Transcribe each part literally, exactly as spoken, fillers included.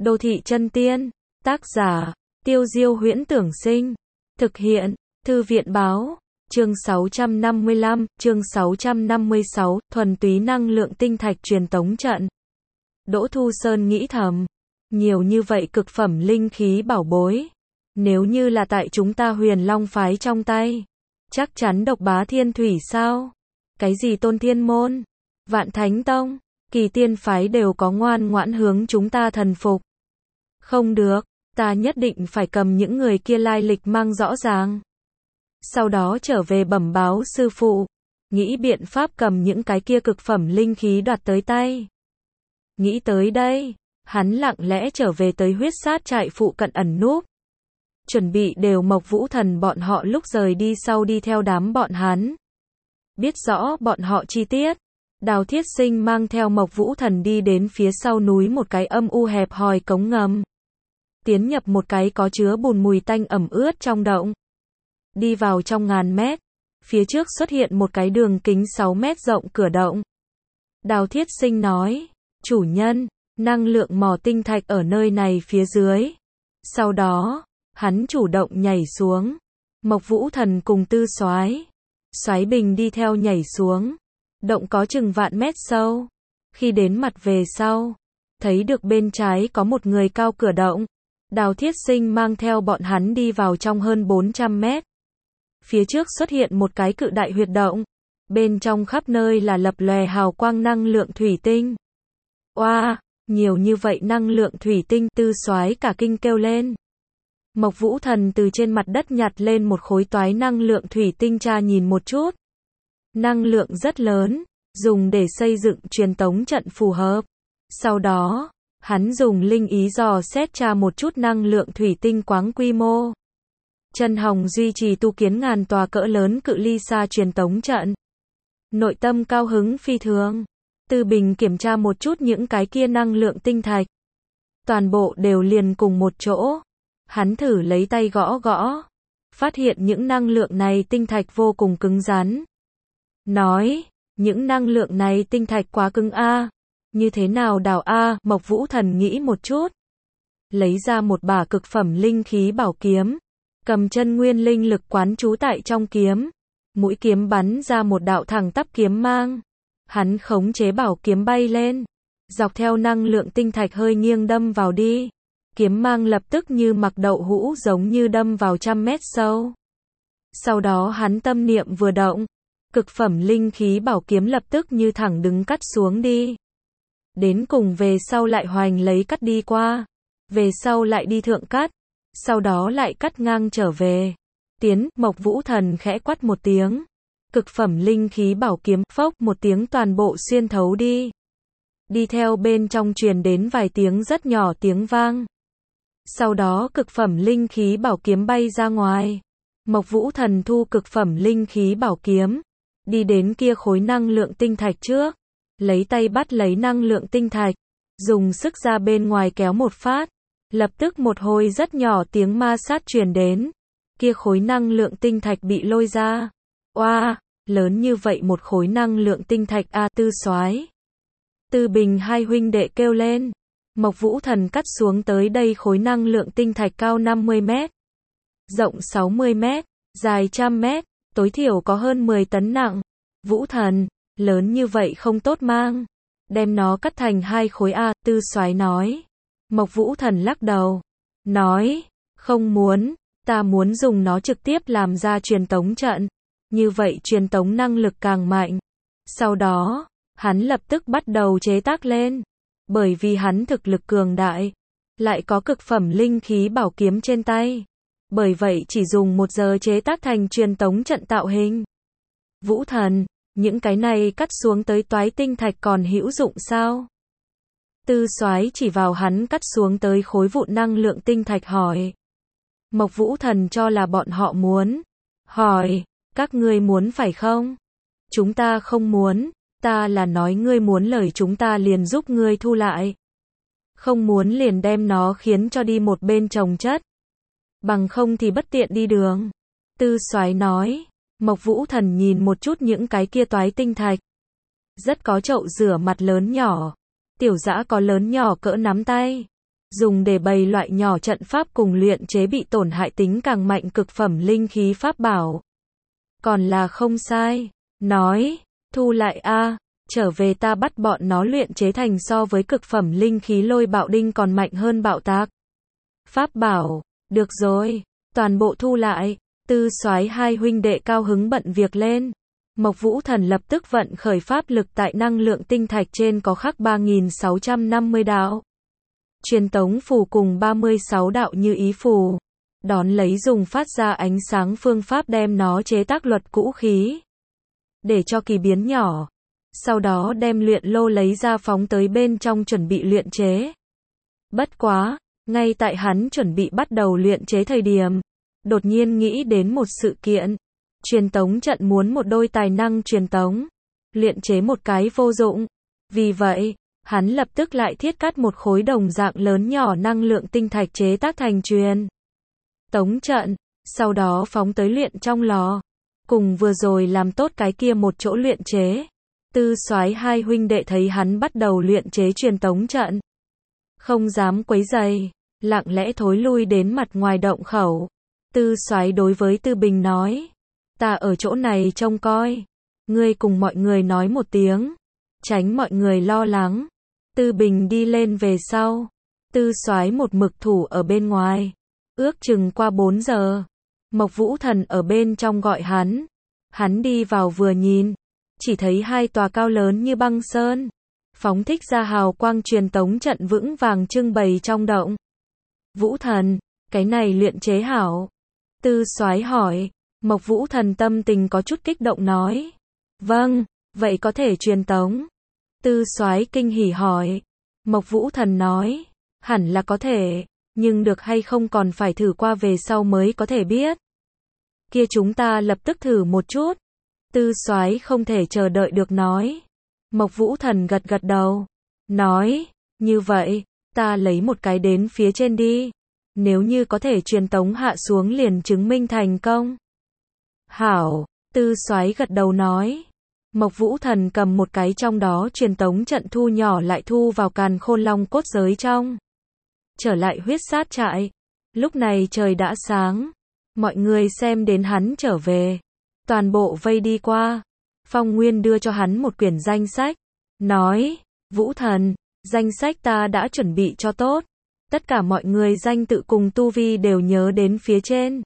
Đô thị chân tiên. Tác giả, Tiêu Diêu Huyễn Tưởng Sinh. Thực hiện, Thư viện Báo. Chương sáu trăm năm mươi lăm, chương sáu trăm năm mươi sáu, thuần túy năng lượng tinh thạch truyền tống trận. Đỗ Thu Sơn nghĩ thầm, nhiều như vậy cực phẩm linh khí bảo bối. Nếu như là tại chúng ta Huyền Long phái trong tay, chắc chắn độc bá thiên thủy sao? Cái gì Tôn Thiên Môn, Vạn Thánh Tông, Kỳ Tiên phái đều có ngoan ngoãn hướng chúng ta thần phục. Không được, ta nhất định phải cầm những người kia lai lịch mang rõ ràng. Sau đó trở về bẩm báo sư phụ, nghĩ biện pháp cầm những cái kia cực phẩm linh khí đoạt tới tay. Nghĩ tới đây, hắn lặng lẽ trở về tới huyết sát trại phụ cận ẩn núp. Chuẩn bị đều Mộc Vũ Thần bọn họ lúc rời đi sau đi theo đám bọn hắn. Biết rõ bọn họ chi tiết, Đào Thiết Sinh mang theo Mộc Vũ Thần đi đến phía sau núi một cái âm u hẹp hòi cống ngầm. Tiến nhập một cái có chứa bùn mùi tanh ẩm ướt trong động. Đi vào trong ngàn mét, phía trước xuất hiện một cái đường kính sáu mét rộng cửa động. Đào Thiết Sinh nói, chủ nhân, năng lượng mỏ tinh thạch ở nơi này phía dưới. Sau đó, hắn chủ động nhảy xuống. Mộc Vũ Thần cùng Tư Soái, Soái Bình đi theo nhảy xuống. Động có chừng vạn mét sâu. Khi đến mặt về sau, thấy được bên trái có một người cao cửa động. Đào Thiết Sinh mang theo bọn hắn đi vào trong hơn bốn trăm mét. Phía trước xuất hiện một cái cự đại huyệt động. Bên trong khắp nơi là lập lòe hào quang năng lượng thủy tinh. Oa, wow, nhiều như vậy năng lượng thủy tinh, Tư Soái cả kinh kêu lên. Mộc Vũ Thần từ trên mặt đất nhặt lên một khối toái năng lượng thủy tinh tra nhìn một chút. Năng lượng rất lớn, dùng để xây dựng truyền tống trận phù hợp. Sau đó, hắn dùng linh ý dò xét tra một chút năng lượng thủy tinh quáng quy mô. Trần Hồng duy trì tu kiến ngàn tòa cỡ lớn cự ly xa truyền tống trận. Nội tâm cao hứng phi thường. Tư Bình kiểm tra một chút những cái kia năng lượng tinh thạch. Toàn bộ đều liền cùng một chỗ. Hắn thử lấy tay gõ gõ. Phát hiện những năng lượng này tinh thạch vô cùng cứng rắn. Nói, những năng lượng này tinh thạch quá cứng a. Như thế nào đào a? Mộc Vũ Thần nghĩ một chút. Lấy ra một bả cực phẩm linh khí bảo kiếm. Cầm chân nguyên linh lực quán trú tại trong kiếm. Mũi kiếm bắn ra một đạo thẳng tắp kiếm mang. Hắn khống chế bảo kiếm bay lên. Dọc theo năng lượng tinh thạch hơi nghiêng đâm vào đi. Kiếm mang lập tức như mặc đậu hũ giống như đâm vào trăm mét sâu. Sau đó hắn tâm niệm vừa động. Cực phẩm linh khí bảo kiếm lập tức như thẳng đứng cắt xuống đi. Đến cùng về sau lại hoành lấy cắt đi qua. Về sau lại đi thượng cắt. Sau đó lại cắt ngang trở về. Tiến, Mộc Vũ Thần khẽ quát một tiếng. Cực phẩm linh khí bảo kiếm, phốc một tiếng toàn bộ xuyên thấu đi. Đi theo bên trong truyền đến vài tiếng rất nhỏ tiếng vang. Sau đó cực phẩm linh khí bảo kiếm bay ra ngoài. Mộc Vũ Thần thu cực phẩm linh khí bảo kiếm. Đi đến kia khối năng lượng tinh thạch trước. Lấy tay bắt lấy năng lượng tinh thạch. Dùng sức ra bên ngoài kéo một phát. Lập tức một hồi rất nhỏ tiếng ma sát truyền đến. Kia khối năng lượng tinh thạch bị lôi ra. Oa, wow, lớn như vậy một khối năng lượng tinh thạch a. Tư Soái, Tư Bình hai huynh đệ kêu lên. Mộc Vũ Thần cắt xuống tới đây khối năng lượng tinh thạch cao năm mươi mét. Rộng sáu mươi mét, dài trăm mét, tối thiểu có hơn mười tấn nặng. Vũ Thần, lớn như vậy không tốt mang. Đem nó cắt thành hai khối a. Tư Soái nói. Mộc Vũ Thần lắc đầu. Nói, không muốn, ta muốn dùng nó trực tiếp làm ra truyền tống trận. Như vậy truyền tống năng lực càng mạnh. Sau đó, hắn lập tức bắt đầu chế tác lên. Bởi vì hắn thực lực cường đại. Lại có cực phẩm linh khí bảo kiếm trên tay. Bởi vậy chỉ dùng một giờ chế tác thành truyền tống trận tạo hình. Vũ Thần, những cái này cắt xuống tới toái tinh thạch còn hữu dụng sao? Tư Soái chỉ vào hắn cắt xuống tới khối vụn năng lượng tinh thạch hỏi. Mộc Vũ Thần cho là bọn họ muốn. Hỏi, các ngươi muốn phải không? Chúng ta không muốn, ta là nói ngươi muốn lời chúng ta liền giúp ngươi thu lại. Không muốn liền đem nó khiến cho đi một bên trồng chất. Bằng không thì bất tiện đi đường. Tư Soái nói. Mộc Vũ Thần nhìn một chút những cái kia toái tinh thạch. Rất có chậu rửa mặt lớn nhỏ. Tiểu dã có lớn nhỏ cỡ nắm tay. dùng để bày loại nhỏ trận pháp cùng luyện chế bị tổn hại tính càng mạnh cực phẩm linh khí pháp bảo. Còn là không sai. Nói, thu lại a, trở về ta bắt bọn nó luyện chế thành so với cực phẩm linh khí lôi bạo đinh còn mạnh hơn bạo tạc. Pháp bảo, được rồi, toàn bộ thu lại. Tư Soái hai huynh đệ cao hứng bận việc lên. Mộc Vũ Thần lập tức vận khởi pháp lực tại năng lượng tinh thạch trên có khắc ba nghìn sáu trăm năm mươi đạo. Truyền tống phù cùng ba mươi sáu đạo như ý phù. Đón lấy dùng phát ra ánh sáng phương pháp đem nó chế tác luật cũ khí. Để cho kỳ biến nhỏ. Sau đó đem luyện lô lấy ra phóng tới bên trong chuẩn bị luyện chế. Bất quá, ngay tại hắn chuẩn bị bắt đầu luyện chế thời điểm, đột nhiên nghĩ đến một sự kiện. Truyền tống trận muốn một đôi tài năng truyền tống. Luyện chế một cái vô dụng. Vì vậy, hắn lập tức lại thiết cắt một khối đồng dạng lớn nhỏ năng lượng tinh thạch chế tác thành truyền tống trận, sau đó phóng tới luyện trong lò. Cùng vừa rồi làm tốt cái kia một chỗ luyện chế. Tư Soái hai huynh đệ thấy hắn bắt đầu luyện chế truyền tống trận. Không dám quấy rầy, lặng lẽ thối lui đến mặt ngoài động khẩu. Tư Soái đối với Tư Bình nói. Ta ở chỗ này trông coi. Ngươi cùng mọi người nói một tiếng. Tránh mọi người lo lắng. Tư Bình đi lên về sau. Tư Soái một mực thủ ở bên ngoài. Ước chừng qua bốn giờ. Mộc Vũ Thần ở bên trong gọi hắn. Hắn đi vào vừa nhìn. Chỉ thấy hai tòa cao lớn như băng sơn. Phóng thích ra hào quang truyền tống trận vững vàng trưng bày trong động. Vũ Thần, cái này luyện chế hảo. Tư Soái hỏi. Mộc Vũ Thần tâm tình có chút kích động nói. Vâng, vậy có thể truyền tống. Tư Soái kinh hỉ hỏi. Mộc Vũ Thần nói. Hẳn là có thể, nhưng được hay không còn phải thử qua về sau mới có thể biết. Kia chúng ta lập tức thử một chút. Tư Soái không thể chờ đợi được nói. Mộc Vũ Thần gật gật đầu. Nói, như vậy, ta lấy một cái đến phía trên đi. Nếu như có thể truyền tống hạ xuống liền chứng minh thành công. Hảo, Tư Soái gật đầu nói. Mộc Vũ Thần cầm một cái trong đó truyền tống trận thu nhỏ lại thu vào càn khôn long cốt giới trong. Trở lại huyết sát trại. Lúc này trời đã sáng. Mọi người xem đến hắn trở về. Toàn bộ vây đi qua. Phong Nguyên đưa cho hắn một quyển danh sách. Nói, Vũ Thần, danh sách ta đã chuẩn bị cho tốt. Tất cả mọi người danh tự cùng tu vi đều nhớ đến phía trên.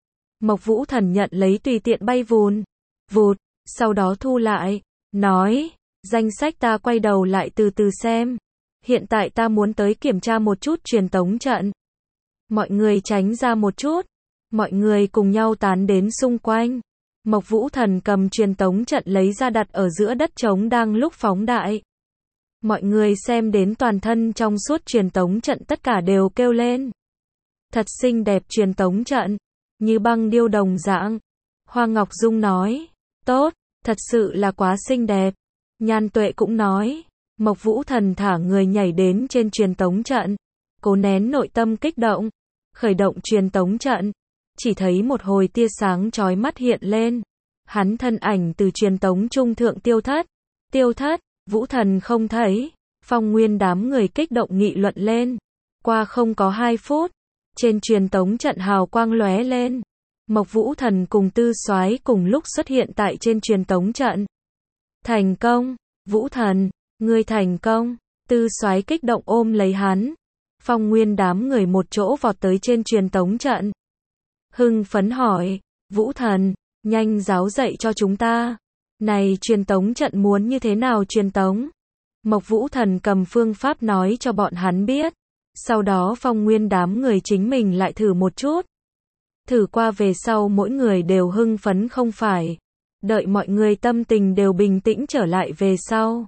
Mộc Vũ Thần nhận lấy tùy tiện bay vùn. Vụt, sau đó thu lại. Nói, danh sách ta quay đầu lại từ từ xem. Hiện tại ta muốn tới kiểm tra một chút truyền tống trận. Mọi người tránh ra một chút. Mọi người cùng nhau tán đến xung quanh. Mộc Vũ Thần cầm truyền tống trận lấy ra đặt ở giữa đất trống đang lúc phóng đại. Mọi người xem đến toàn thân trong suốt truyền tống trận tất cả đều kêu lên. Thật xinh đẹp truyền tống trận. Như băng điêu đồng dạng. Hoa Ngọc Dung nói. Tốt, thật sự là quá xinh đẹp. Nhan Tuệ cũng nói. Mộc Vũ Thần thả người nhảy đến trên truyền tống trận. Cố nén nội tâm kích động. Khởi động truyền tống trận. Chỉ thấy một hồi tia sáng chói mắt hiện lên. Hắn thân ảnh từ truyền tống trung thượng tiêu thất. Tiêu thất, Vũ Thần không thấy. Phong Nguyên đám người kích động nghị luận lên. Qua không có hai phút. Trên truyền tống trận hào quang lóe lên. Mộc Vũ Thần cùng Tư Soái cùng lúc xuất hiện tại trên truyền tống trận. Thành công, Vũ Thần, ngươi thành công. Tư Soái kích động ôm lấy hắn. Phong Nguyên đám người một chỗ vọt tới trên truyền tống trận. Hưng phấn hỏi, Vũ Thần, nhanh giáo dạy cho chúng ta. Này truyền tống trận muốn như thế nào truyền tống? Mộc Vũ Thần cầm phương pháp nói cho bọn hắn biết. Sau đó Phong Nguyên đám người chính mình lại thử một chút. Thử qua về sau mỗi người đều hưng phấn không phải. Đợi mọi người tâm tình đều bình tĩnh trở lại về sau.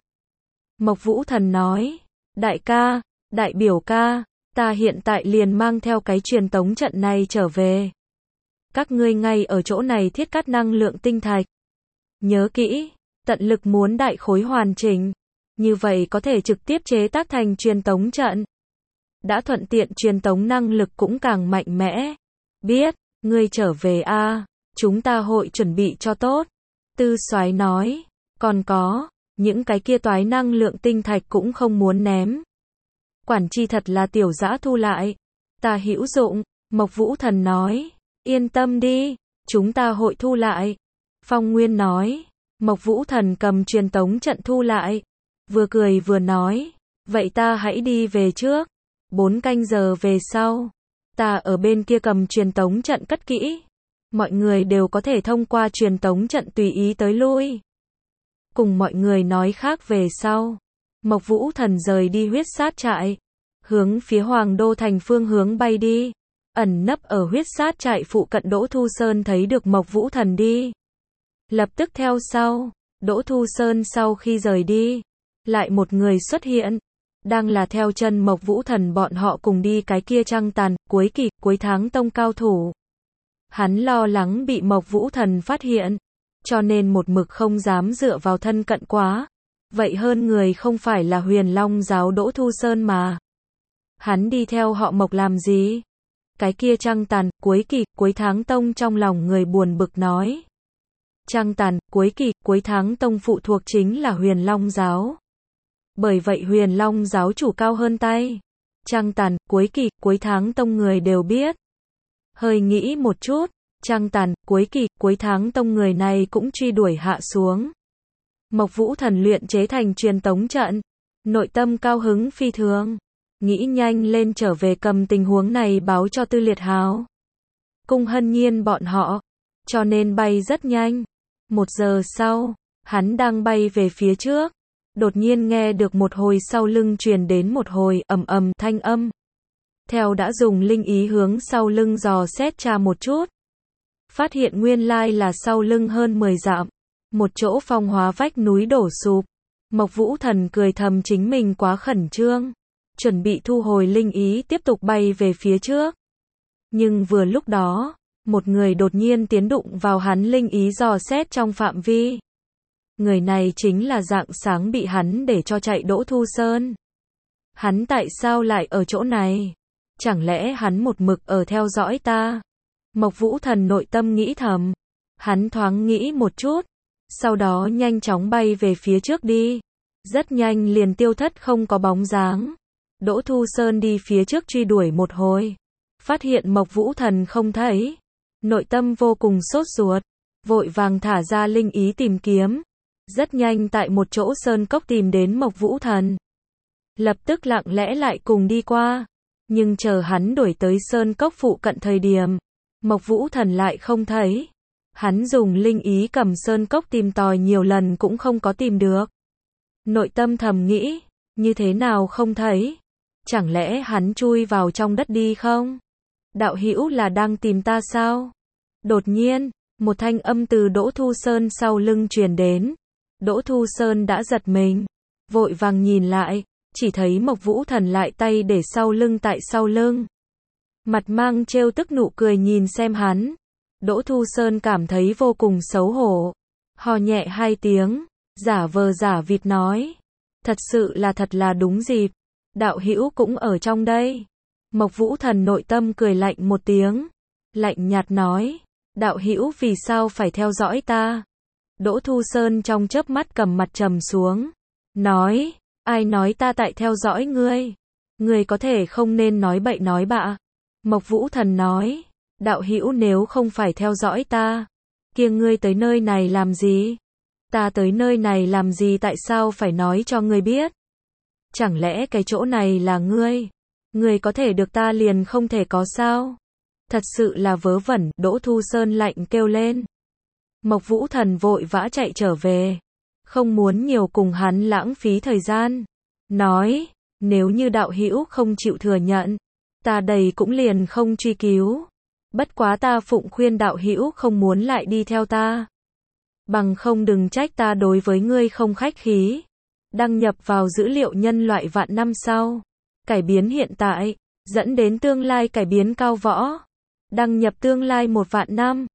Mộc Vũ Thần nói, đại ca, đại biểu ca, ta hiện tại liền mang theo cái truyền tống trận này trở về. Các ngươi ngay ở chỗ này thiết cắt năng lượng tinh thạch. Nhớ kỹ, tận lực muốn đại khối hoàn chỉnh. Như vậy có thể trực tiếp chế tác thành truyền tống trận. Đã thuận tiện truyền tống năng lực cũng càng mạnh mẽ. Biết, ngươi trở về a, chúng ta hội chuẩn bị cho tốt. Tư Soái nói, còn có, những cái kia toái năng lượng tinh thạch cũng không muốn ném. Quản chi thật là tiểu dã thu lại. Ta hữu dụng, Mộc Vũ Thần nói. Yên tâm đi, chúng ta hội thu lại. Phong Nguyên nói. Mộc Vũ Thần cầm truyền tống trận thu lại. Vừa cười vừa nói. Vậy ta hãy đi về trước. Bốn canh giờ về sau. Ta ở bên kia cầm truyền tống trận cất kỹ. Mọi người đều có thể thông qua truyền tống trận tùy ý tới lui. Cùng mọi người nói khác về sau. Mộc Vũ Thần rời đi huyết sát trại. Hướng phía Hoàng Đô thành phương hướng bay đi. Ẩn nấp ở huyết sát trại phụ cận Đỗ Thu Sơn thấy được Mộc Vũ Thần đi. Lập tức theo sau. Đỗ Thu Sơn sau khi rời đi. Lại một người xuất hiện. Đang là theo chân Mộc Vũ Thần bọn họ cùng đi cái kia trăng tàn, cuối kỳ, cuối tháng tông cao thủ. Hắn lo lắng bị Mộc Vũ Thần phát hiện. Cho nên một mực không dám dựa vào thân cận quá. Vậy hơn người không phải là Huyền Long giáo Đỗ Thu Sơn mà. Hắn đi theo họ Mộc làm gì? Cái kia trăng tàn, cuối kỳ, cuối tháng tông trong lòng người buồn bực nói. Trăng tàn, cuối kỳ, cuối tháng tông phụ thuộc chính là Huyền Long giáo. Bởi vậy Huyền Long giáo chủ cao hơn tay. Trăng tàn, cuối kỳ, cuối tháng tông người đều biết. Hơi nghĩ một chút, trăng tàn, cuối kỳ, cuối tháng tông người này cũng truy đuổi hạ xuống. Mộc Vũ Thần luyện chế thành truyền tống trận. Nội tâm cao hứng phi thường. Nghĩ nhanh lên trở về cầm tình huống này báo cho Tư Liệt Hào. Cung Hân Nhiên bọn họ. Cho nên bay rất nhanh. Một giờ sau, hắn đang bay về phía trước. Đột nhiên nghe được một hồi sau lưng truyền đến một hồi ầm ầm thanh âm. Theo đã dùng linh ý hướng sau lưng dò xét tra một chút. Phát hiện nguyên lai là sau lưng hơn mười dặm. Một chỗ phong hóa vách núi đổ sụp. Mộc Vũ Thần cười thầm chính mình quá khẩn trương. Chuẩn bị thu hồi linh ý tiếp tục bay về phía trước. Nhưng vừa lúc đó, một người đột nhiên tiến đụng vào hắn linh ý dò xét trong phạm vi. Người này chính là rạng sáng bị hắn để cho chạy Đỗ Thu Sơn. Hắn tại sao lại ở chỗ này? Chẳng lẽ hắn một mực ở theo dõi ta? Mộc Vũ Thần nội tâm nghĩ thầm. Hắn thoáng nghĩ một chút. Sau đó nhanh chóng bay về phía trước đi. Rất nhanh liền tiêu thất không có bóng dáng. Đỗ Thu Sơn đi phía trước truy đuổi một hồi. Phát hiện Mộc Vũ Thần không thấy. Nội tâm vô cùng sốt ruột. Vội vàng thả ra linh ý tìm kiếm. Rất nhanh tại một chỗ sơn cốc tìm đến Mộc Vũ Thần. Lập tức lặng lẽ lại cùng đi qua. Nhưng chờ hắn đuổi tới sơn cốc phụ cận thời điểm. Mộc Vũ Thần lại không thấy. Hắn dùng linh ý cầm sơn cốc tìm tòi nhiều lần cũng không có tìm được. Nội tâm thầm nghĩ. Như thế nào không thấy? Chẳng lẽ hắn chui vào trong đất đi không? Đạo hữu là đang tìm ta sao? Đột nhiên, một thanh âm từ Đỗ Thu Sơn sau lưng truyền đến. Đỗ Thu Sơn đã giật mình. Vội vàng nhìn lại. Chỉ thấy Mộc Vũ Thần lại tay để sau lưng tại sau lưng. Mặt mang trêu tức nụ cười nhìn xem hắn. Đỗ Thu Sơn cảm thấy vô cùng xấu hổ. Hò nhẹ hai tiếng. Giả vờ giả vịt nói. Thật sự là thật là đúng dịp. Đạo hữu cũng ở trong đây. Mộc Vũ Thần nội tâm cười lạnh một tiếng. Lạnh nhạt nói. Đạo hữu vì sao phải theo dõi ta? Đỗ Thu Sơn trong chớp mắt cầm mặt trầm xuống. Nói. Ai nói ta tại theo dõi ngươi? Ngươi có thể không nên nói bậy nói bạ. Mộc Vũ Thần nói. Đạo hữu nếu không phải theo dõi ta. Kia ngươi tới nơi này làm gì? Ta tới nơi này làm gì tại sao phải nói cho ngươi biết? Chẳng lẽ cái chỗ này là ngươi? Ngươi có thể được ta liền không thể có sao? Thật sự là vớ vẩn, Đỗ Thu Sơn lạnh kêu lên. Mộc Vũ Thần vội vã chạy trở về. Không muốn nhiều cùng hắn lãng phí thời gian. Nói, nếu như đạo hữu không chịu thừa nhận, ta đây cũng liền không truy cứu. Bất quá ta phụng khuyên đạo hữu không muốn lại đi theo ta. Bằng không đừng trách ta đối với ngươi không khách khí. Đăng nhập vào dữ liệu nhân loại vạn năm sau. Cải biến hiện tại, dẫn đến tương lai cải biến cao võ. Đăng nhập tương lai một vạn năm.